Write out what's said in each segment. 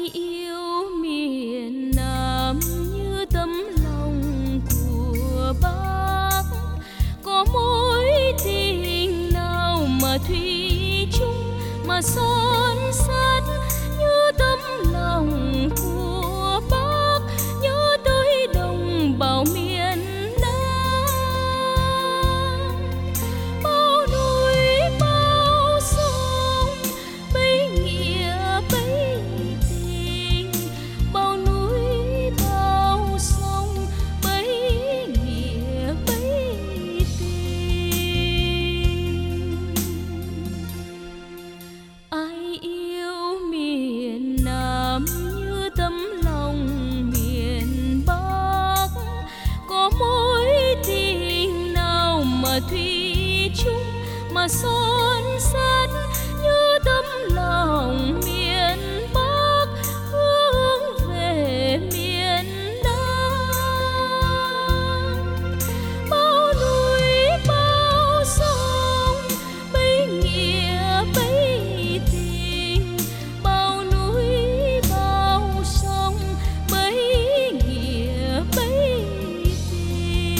yêu miền Nam như tấm lòng của Bác, có mối tình nào mà thủy chung mà son sắt như tấm lòng của Bác, nhớ tới đồng bào miền Nam. Bao núi bao sông bấy nghĩa bấy tình, bao núi bao sông bấy nghĩa bấy tình. Ai yêu miền Nam như tấm lòng miền Bắc, có mối tình nào mà thủy chung mà son sắt như tấm lòng miền Bắc hướng về miền Nam. Bao núi bao sông bấy nghĩa bấy tình, bao núi bao sông bấy nghĩa bấy tình.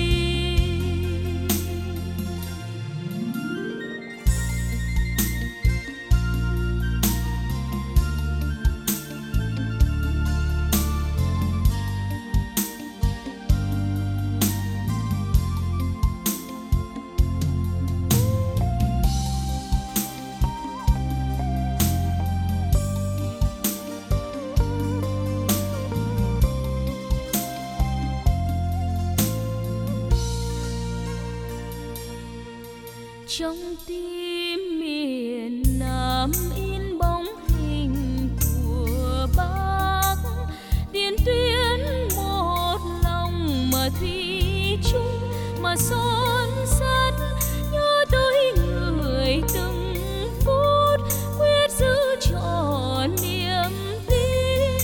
Trong tim miền Nam in bóng hình của Bác, tiền tuyến một lòng mà thủy chung mà son sắt, nhớ tới người từng phút quyết giữ trọn niềm tin.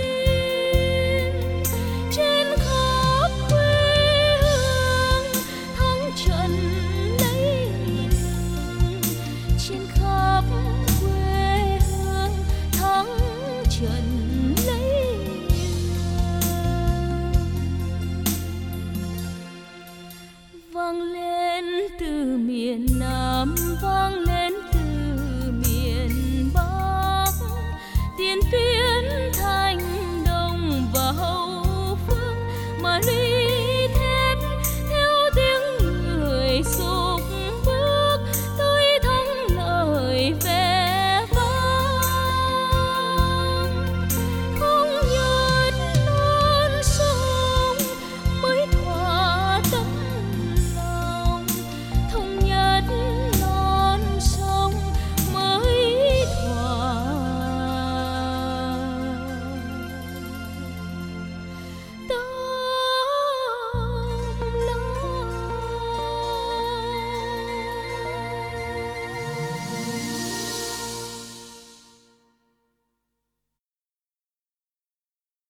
Trên khắp quê hương thắng trận lấy lừng, trên khắp quê hương thắng trận